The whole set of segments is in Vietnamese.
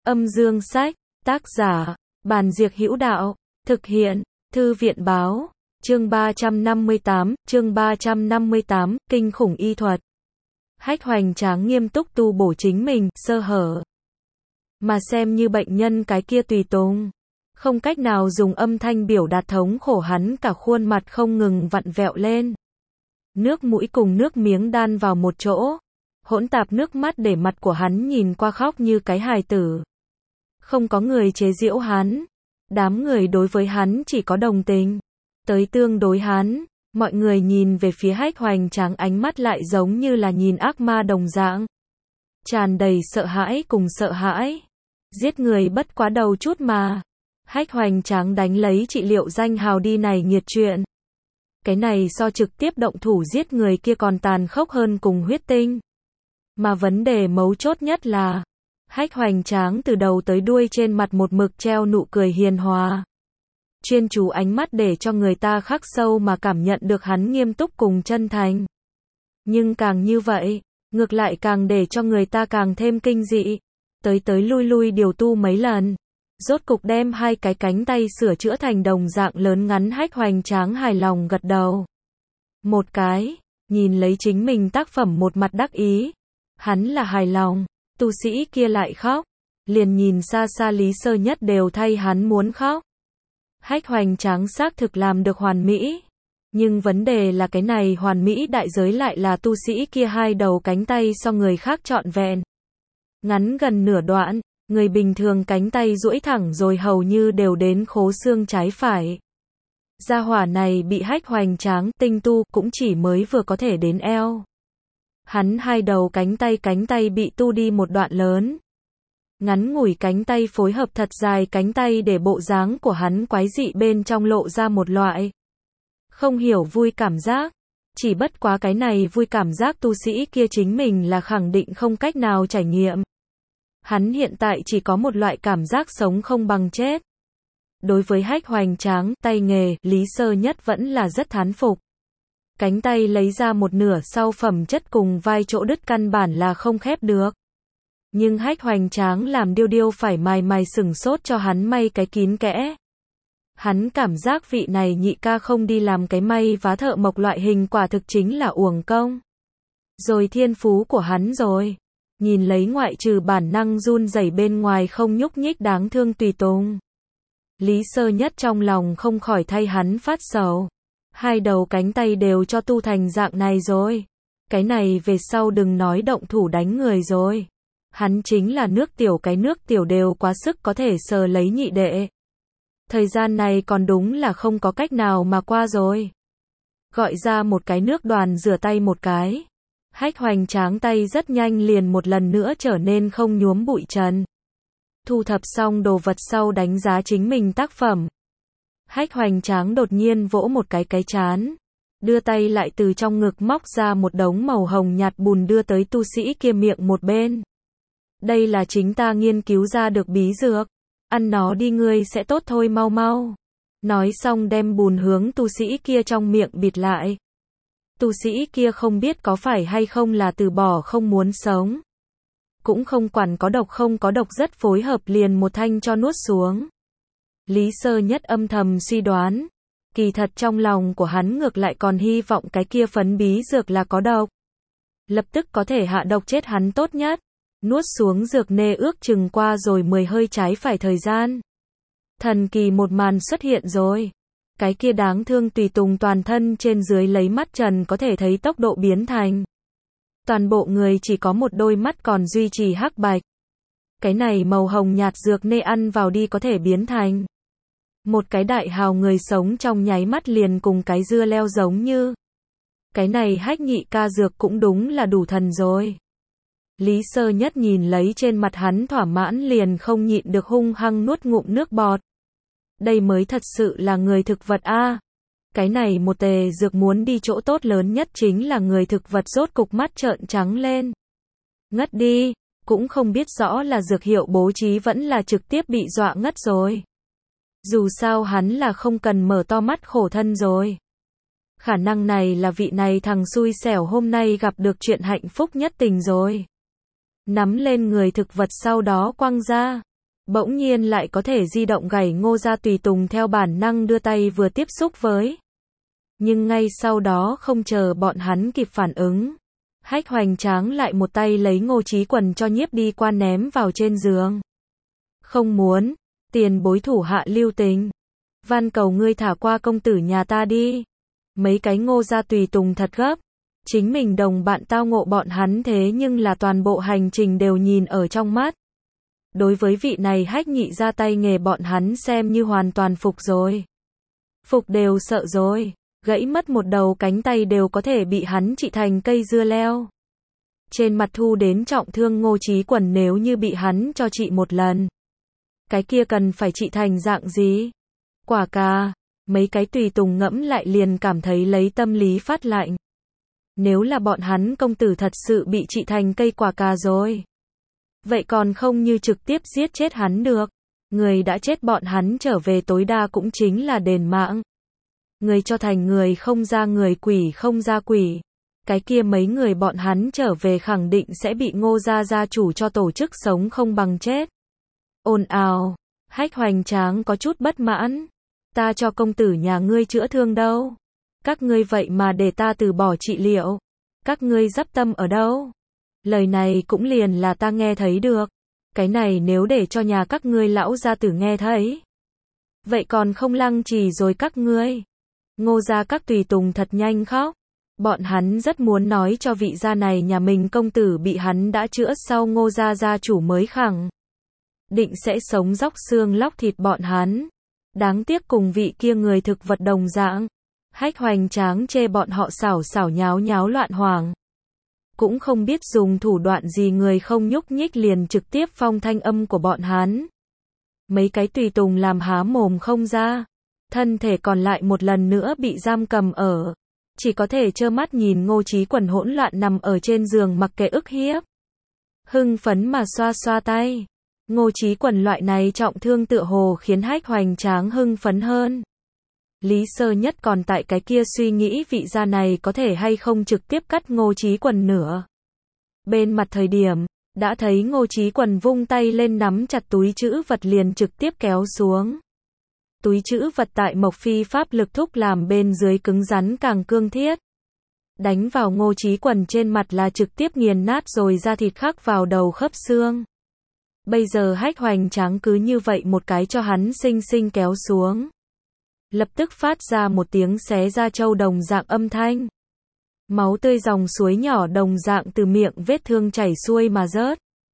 Âm dương sách, tác giả, Bàn Diệc Hữu Đạo, thực hiện, Thư viện báo, chương 358, kinh khủng y thuật. Hách hoành tráng nghiêm túc tu bổ chính mình, sơ hở. Mà xem như bệnh nhân cái kia tùy tùng. Không cách nào dùng âm thanh biểu đạt thống khổ hắn cả khuôn mặt không ngừng vặn vẹo lên. Nước mũi cùng nước miếng đan vào một chỗ. Hỗn tạp nước mắt để mặt của hắn nhìn qua khóc như cái hài tử. Không có người chế giễu hắn. Đám người đối với hắn chỉ có đồng tình. Tới tương đối hắn, mọi người nhìn về phía Hách hoành tráng ánh mắt lại giống như là nhìn ác ma đồng dạng. Tràn đầy sợ hãi cùng sợ hãi. Giết người bất quá đầu chút mà. Hách hoành tráng đánh lấy trị liệu danh hào đi này nghiệt chuyện. Cái này so trực tiếp động thủ giết người kia còn tàn khốc hơn cùng huyết tinh. Mà vấn đề mấu chốt nhất là, Hách hoành tráng từ đầu tới đuôi trên mặt một mực treo nụ cười hiền hòa. Chuyên chú ánh mắt để cho người ta khắc sâu mà cảm nhận được hắn nghiêm túc cùng chân thành. Nhưng càng như vậy, ngược lại càng để cho người ta càng thêm kinh dị. Tới lui lui điều tu mấy lần. Rốt cục đem hai cái cánh tay sửa chữa thành đồng dạng lớn ngắn. Hách hoành tráng hài lòng gật đầu. Một cái, nhìn lấy chính mình tác phẩm một mặt đắc ý. Hắn là hài lòng, tu sĩ kia lại khóc. Liền nhìn xa xa Lý Sơ Nhất đều thay hắn muốn khóc. Hách hoành tráng xác thực làm được hoàn mỹ. Nhưng vấn đề là cái này hoàn mỹ đại giới lại là tu sĩ kia hai đầu cánh tay so người khác trọn vẹn. Ngắn gần nửa đoạn, người bình thường cánh tay duỗi thẳng rồi hầu như đều đến khố xương trái phải. Gia hỏa này bị Hách hoành tráng tinh tu cũng chỉ mới vừa có thể đến eo. Hắn hai đầu cánh tay bị tu đi một đoạn lớn. Ngắn ngủi cánh tay phối hợp thật dài cánh tay để bộ dáng của hắn quái dị bên trong lộ ra một loại không hiểu vui cảm giác. Chỉ bất quá cái này vui cảm giác tu sĩ kia chính mình là khẳng định không cách nào trải nghiệm. Hắn hiện tại chỉ có một loại cảm giác sống không bằng chết. Đối với Hách hoành tráng, tay nghề, Lý Sơ Nhất vẫn là rất thán phục. Cánh tay lấy ra một nửa sau phẩm chất cùng vai chỗ đứt căn bản là không khép được. Nhưng Hách hoành tráng làm điêu phải mài sừng sốt cho hắn may cái kín kẽ. Hắn cảm giác vị này nhị ca không đi làm cái may vá thợ mộc loại hình quả thực chính là uổng công. Rồi thiên phú của hắn rồi. Nhìn lấy ngoại trừ bản năng run rẩy bên ngoài không nhúc nhích đáng thương tùy tùng. Lý Sơ Nhất trong lòng không khỏi thay hắn phát sầu. Hai đầu cánh tay đều cho tu thành dạng này rồi. Cái này về sau đừng nói động thủ đánh người rồi. Hắn chính là nước tiểu cái nước tiểu đều quá sức có thể sờ lấy nhị đệ. Thời gian này còn đúng là không có cách nào mà qua rồi. Gọi ra một cái nước đoàn rửa tay một cái. Hách hoành tráng tay rất nhanh liền một lần nữa trở nên không nhuốm bụi trần. Thu thập xong đồ vật sau đánh giá chính mình tác phẩm. Hách hoành tráng đột nhiên vỗ một cái trán. Đưa tay lại từ trong ngực móc ra một đống màu hồng nhạt bùn đưa tới tu sĩ kia miệng một bên. Đây là chính ta nghiên cứu ra được bí dược. Ăn nó đi ngươi sẽ tốt thôi mau mau. Nói xong đem bùn hướng tu sĩ kia trong miệng bịt lại. Tu sĩ kia không biết có phải hay không là từ bỏ không muốn sống. Cũng không quản có độc không có độc rất phối hợp liền một thanh cho nuốt xuống. Lý Sơ Nhất âm thầm suy đoán. Kỳ thật trong lòng của hắn ngược lại còn hy vọng cái kia phấn bí dược là có độc. Lập tức có thể hạ độc chết hắn tốt nhất. Nuốt xuống dược nê ước chừng qua rồi 10 hơi trái phải thời gian. Thần kỳ một màn xuất hiện rồi. Cái kia đáng thương tùy tùng toàn thân trên dưới lấy mắt trần có thể thấy tốc độ biến thành. Toàn bộ người chỉ có một đôi mắt còn duy trì hắc bạch. Cái này màu hồng nhạt dược nê ăn vào đi có thể biến thành. Một cái đại hào người sống trong nháy mắt liền cùng cái dưa leo giống như. Cái này Hách nhị ca dược cũng đúng là đủ thần rồi. Lý Sơ Nhất nhìn lấy trên mặt hắn thỏa mãn liền không nhịn được hung hăng nuốt ngụm nước bọt. Đây mới thật sự là người thực vật a. Cái này một tề dược muốn đi chỗ tốt lớn nhất chính là người thực vật rốt cục mắt trợn trắng lên. Ngất đi, cũng không biết rõ là dược hiệu bố trí vẫn là trực tiếp bị dọa ngất rồi. Dù sao hắn là không cần mở to mắt khổ thân rồi. Khả năng này là vị này thằng xui xẻo hôm nay gặp được chuyện hạnh phúc nhất tình rồi. Nắm lên người thực vật sau đó quăng ra. Bỗng nhiên lại có thể di động gảy Ngô gia tùy tùng theo bản năng đưa tay vừa tiếp xúc với. Nhưng ngay sau đó không chờ bọn hắn kịp phản ứng, Hách hoành tráng lại một tay lấy Ngô Chí Quần cho nhiếp đi qua ném vào trên giường. Không muốn, tiền bối thủ hạ lưu tình. Van cầu ngươi thả qua công tử nhà ta đi. Mấy cái Ngô gia tùy tùng thật gấp. Chính mình đồng bạn tao ngộ bọn hắn thế nhưng là toàn bộ hành trình đều nhìn ở trong mắt. Đối với vị này Hách nhị ra tay nghề bọn hắn xem như hoàn toàn phục rồi. Phục đều sợ rồi. Gãy mất một đầu cánh tay đều có thể bị hắn trị thành cây dưa leo. Trên mặt thu đến trọng thương Ngô Chí Quần nếu như bị hắn cho trị một lần. Cái kia cần phải trị thành dạng gì? Quả cà, mấy cái tùy tùng ngẫm lại liền cảm thấy lấy tâm lý phát lạnh. Nếu là bọn hắn công tử thật sự bị trị thành cây quả cà rồi. Vậy còn không như trực tiếp giết chết hắn được. Người đã chết bọn hắn trở về tối đa cũng chính là đền mạng. Người cho thành người không ra người, quỷ không ra quỷ. Cái kia mấy người bọn hắn trở về khẳng định sẽ bị Ngô gia gia chủ cho tổ chức sống không bằng chết. Ồn ào, Hách hoành tráng có chút bất mãn. Ta cho công tử nhà ngươi chữa thương đâu? Các ngươi vậy mà để ta từ bỏ trị liệu. Các ngươi dắp tâm ở đâu? Lời này cũng liền là ta nghe thấy được. Cái này nếu để cho nhà các ngươi lão gia tử nghe thấy. Vậy còn không lăng trì rồi các ngươi. Ngô gia các tùy tùng thật nhanh khóc. Bọn hắn rất muốn nói cho vị gia này nhà mình công tử bị hắn đã chữa sau Ngô gia gia chủ mới khẳng định sẽ sống róc xương lóc thịt bọn hắn. Đáng tiếc cùng vị kia người thực vật đồng dạng. Hách hoành tráng chê bọn họ xảo xảo nháo nháo loạn hoàng. Cũng không biết dùng thủ đoạn gì người không nhúc nhích liền trực tiếp phong thanh âm của bọn hắn. Mấy cái tùy tùng làm há mồm không ra. Thân thể còn lại một lần nữa bị giam cầm ở. Chỉ có thể trơ mắt nhìn Ngô Chí Quần hỗn loạn nằm ở trên giường mặc kệ ức hiếp. Hưng phấn mà xoa xoa tay. Ngô Chí Quần loại này trọng thương tựa hồ khiến Hách hoành tráng hưng phấn hơn. Lý Sơ Nhất còn tại cái kia suy nghĩ vị gia này có thể hay không trực tiếp cắt Ngô Chí Quần nửa. Bên mặt thời điểm, đã thấy Ngô Chí Quần vung tay lên nắm chặt túi trữ vật liền trực tiếp kéo xuống. Túi trữ vật tại Mộc Phi pháp lực thúc làm bên dưới cứng rắn càng cương thiết. Đánh vào Ngô Chí Quần trên mặt là trực tiếp nghiền nát rồi ra thịt khắc vào đầu khớp xương. Bây giờ Hách hoành tráng cứ như vậy một cái cho hắn xinh xinh kéo xuống. Lập tức phát ra một tiếng xé ra châu đồng dạng âm thanh. Máu tươi dòng suối nhỏ đồng dạng từ miệng vết thương chảy xuôi mà rớt.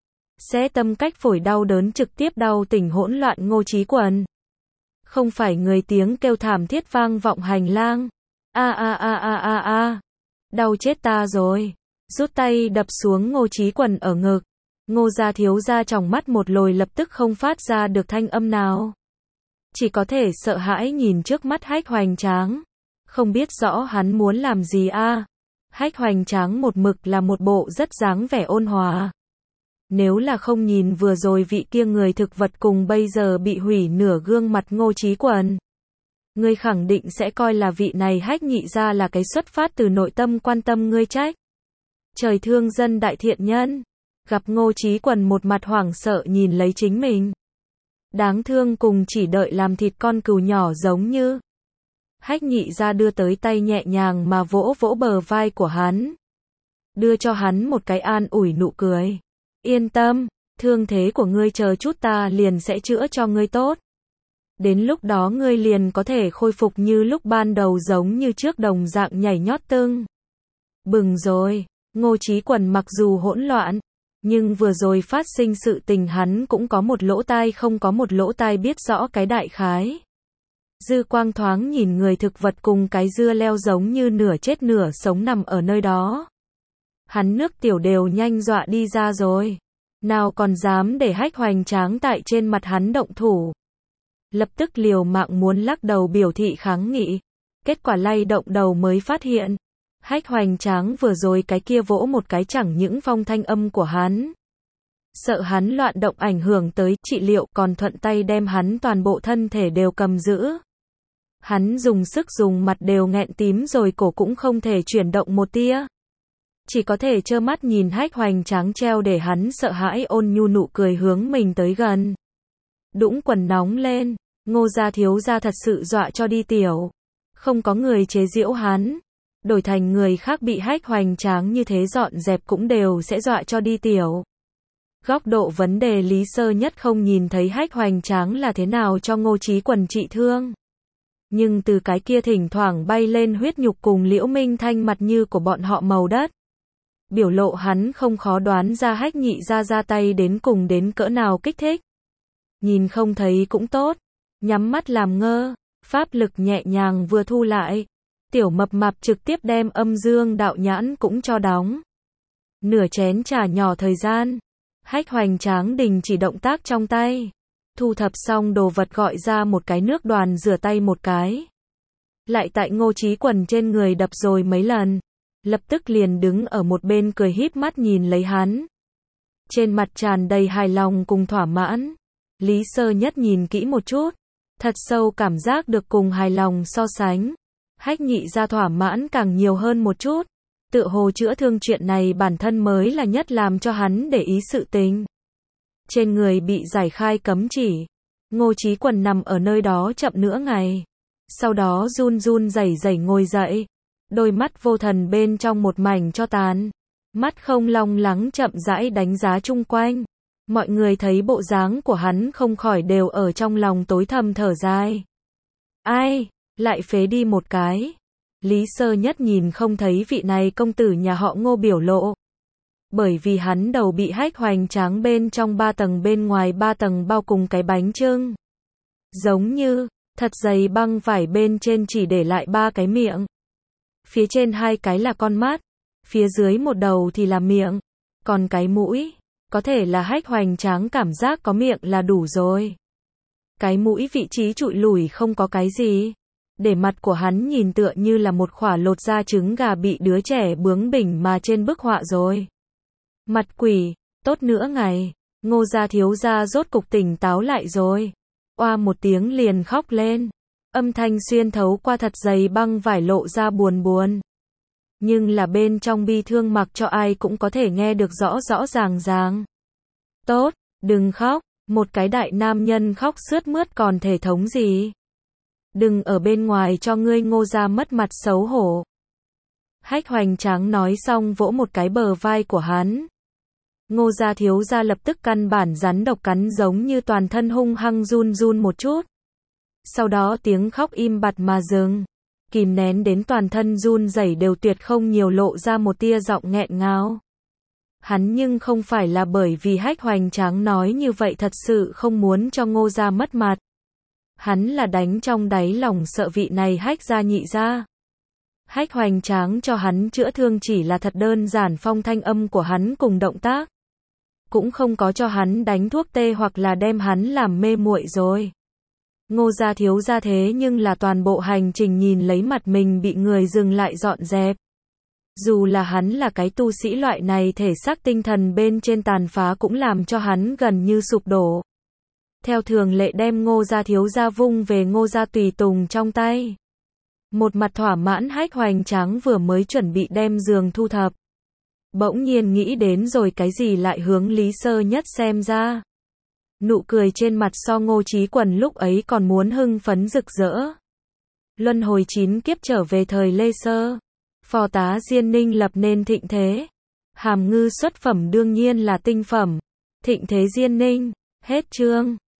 Xé tâm cách phổi đau đớn trực tiếp đau tỉnh hỗn loạn Ngô Chí Quần. Không phải người tiếng kêu thảm thiết vang vọng hành lang. A a a a a a. Đau chết ta rồi. Rút tay đập xuống Ngô Chí Quần ở ngực. Ngô gia thiếu gia trong mắt một lồi lập tức không phát ra được thanh âm nào. Chỉ có thể sợ hãi nhìn trước mắt Hách hoành tráng. Không biết rõ hắn muốn làm gì a. Hách hoành tráng một mực là một bộ rất dáng vẻ ôn hòa. Nếu là không nhìn vừa rồi vị kia người thực vật cùng bây giờ bị hủy nửa gương mặt Ngô Chí Quần. Ngươi khẳng định sẽ coi là vị này Hách nhị ra là cái xuất phát từ nội tâm quan tâm ngươi trách. Trời thương dân đại thiện nhân. Gặp Ngô Chí Quần một mặt hoảng sợ nhìn lấy chính mình. Đáng thương cùng chỉ đợi làm thịt con cừu nhỏ giống như. Hách nhị ra đưa tới tay nhẹ nhàng mà vỗ vỗ bờ vai của hắn. Đưa cho hắn một cái an ủi nụ cười. Yên tâm, thương thế của ngươi chờ chút ta liền sẽ chữa cho ngươi tốt. Đến lúc đó ngươi liền có thể khôi phục như lúc ban đầu giống như trước đồng dạng nhảy nhót tưng. Bừng rồi, Ngô Chí Quần mặc dù hỗn loạn, nhưng vừa rồi phát sinh sự tình hắn cũng có một lỗ tai không có một lỗ tai biết rõ cái đại khái. Dư quang thoáng nhìn người thực vật cùng cái dưa leo giống như nửa chết nửa sống nằm ở nơi đó. Hắn nước tiểu đều nhanh dọa đi ra rồi. Nào còn dám để Hách hoành tráng tại trên mặt hắn động thủ. Lập tức liều mạng muốn lắc đầu biểu thị kháng nghị. Kết quả lay động đầu mới phát hiện. Hách hoành tráng vừa rồi cái kia vỗ một cái chẳng những phong thanh âm của hắn. Sợ hắn loạn động ảnh hưởng tới trị liệu còn thuận tay đem hắn toàn bộ thân thể đều cầm giữ. Hắn dùng sức dùng mặt đều nghẹn tím rồi cổ cũng không thể chuyển động một tia. Chỉ có thể trơ mắt nhìn Hách hoành tráng treo để hắn sợ hãi ôn nhu nụ cười hướng mình tới gần. Đũng quần nóng lên, Ngô gia thiếu gia thật sự dọa cho đi tiểu. Không có người chế giễu hắn. Đổi thành người khác bị hách hoành tráng như thế dọn dẹp cũng đều sẽ dọa cho đi tiểu. Góc độ vấn đề Lý Sơ Nhất không nhìn thấy hách hoành tráng là thế nào cho Ngô Chí Quần trị thương. Nhưng từ cái kia thỉnh thoảng bay lên huyết nhục cùng Liễu Minh Thanh mặt như của bọn họ màu đất. Biểu lộ hắn không khó đoán ra hách nhị ra tay đến cùng đến cỡ nào kích thích. Nhìn không thấy cũng tốt. Nhắm mắt làm ngơ. Pháp lực nhẹ nhàng vừa thu lại. Tiểu mập mạp trực tiếp đem âm dương đạo nhãn cũng cho đóng. Nửa chén trà nhỏ thời gian. Hách hoành tráng đình chỉ động tác trong tay. Thu thập xong đồ vật gọi ra một cái nước đoàn rửa tay một cái. Lại tại Ngô Chí Quần trên người đập rồi mấy lần. Lập tức liền đứng ở một bên cười híp mắt nhìn lấy hắn. Trên mặt tràn đầy hài lòng cùng thỏa mãn. Lý Sơ Nhất nhìn kỹ một chút. Thật sâu cảm giác được cùng hài lòng so sánh. Hách nhị ra thỏa mãn càng nhiều hơn một chút. Tựa hồ chữa thương chuyện này bản thân mới là nhất làm cho hắn để ý sự tình. Trên người bị giải khai cấm chỉ. Ngô Chí Quần nằm ở nơi đó chậm nửa ngày. Sau đó run run rẩy rẩy ngồi dậy. Đôi mắt vô thần bên trong một mảnh cho tàn. Mắt không long lắng chậm rãi đánh giá chung quanh. Mọi người thấy bộ dáng của hắn không khỏi đều ở trong lòng tối thầm thở dài. Ai, lại phế đi một cái. Lý Sơ Nhất nhìn không thấy vị này công tử nhà họ Ngô biểu lộ. Bởi vì hắn đầu bị hách hoành tráng bên trong 3 tầng bên ngoài 3 tầng bao cùng cái bánh chưng. Giống như, thật dày băng vải bên trên chỉ để lại 3 cái miệng. Phía trên 2 cái là con mắt, phía dưới một đầu thì là miệng, còn cái mũi, có thể là hách hoành tráng cảm giác có miệng là đủ rồi. Cái mũi vị trí trụi lủi không có cái gì. Để mặt của hắn nhìn tựa như là một khỏa lột ra trứng gà bị đứa trẻ bướng bỉnh mà trên bức họa rồi. Mặt quỷ, tốt nữa ngày, Ngô gia thiếu gia rốt cục tỉnh táo lại rồi. Oa một tiếng liền khóc lên. Âm thanh xuyên thấu qua thật dày băng vải lộ ra buồn buồn. Nhưng là bên trong bi thương mặc cho ai cũng có thể nghe được rõ rõ ràng ràng. Tốt, đừng khóc, một cái đại nam nhân khóc sướt mướt còn thể thống gì. Đừng ở bên ngoài cho ngươi Ngô gia mất mặt xấu hổ. Hách hoành tráng nói xong vỗ một cái bờ vai của hắn. Ngô gia thiếu gia lập tức căn bản rắn độc cắn giống như toàn thân hung hăng run run một chút. Sau đó tiếng khóc im bặt mà dừng. Kìm nén đến toàn thân run rẩy đều tuyệt không nhiều lộ ra một tia giọng nghẹn ngào. Hắn nhưng không phải là bởi vì hách hoành tráng nói như vậy thật sự không muốn cho Ngô gia mất mặt. Hắn là đánh trong đáy lòng sợ vị này hách gia nhị gia. Hách hoành tráng cho hắn chữa thương chỉ là thật đơn giản phong thanh âm của hắn cùng động tác. Cũng không có cho hắn đánh thuốc tê hoặc là đem hắn làm mê muội rồi. Ngô gia thiếu gia thế nhưng là toàn bộ hành trình nhìn lấy mặt mình bị người dừng lại dọn dẹp. Dù là hắn là cái tu sĩ loại này thể xác tinh thần bên trên tàn phá cũng làm cho hắn gần như sụp đổ. Theo thường lệ đem Ngô gia thiếu gia vung về Ngô gia tùy tùng trong tay. Một mặt thỏa mãn hách hoành tráng vừa mới chuẩn bị đem giường thu thập. Bỗng nhiên nghĩ đến rồi cái gì lại hướng Lý Sơ Nhất xem ra. Nụ cười trên mặt so Ngô Chí Quần lúc ấy còn muốn hưng phấn rực rỡ. Luân hồi 9 kiếp trở về thời Lê Sơ. Phò tá Diên Ninh lập nên thịnh thế. Hàm ngư xuất phẩm đương nhiên là tinh phẩm. Thịnh thế Diên Ninh. Hết chương.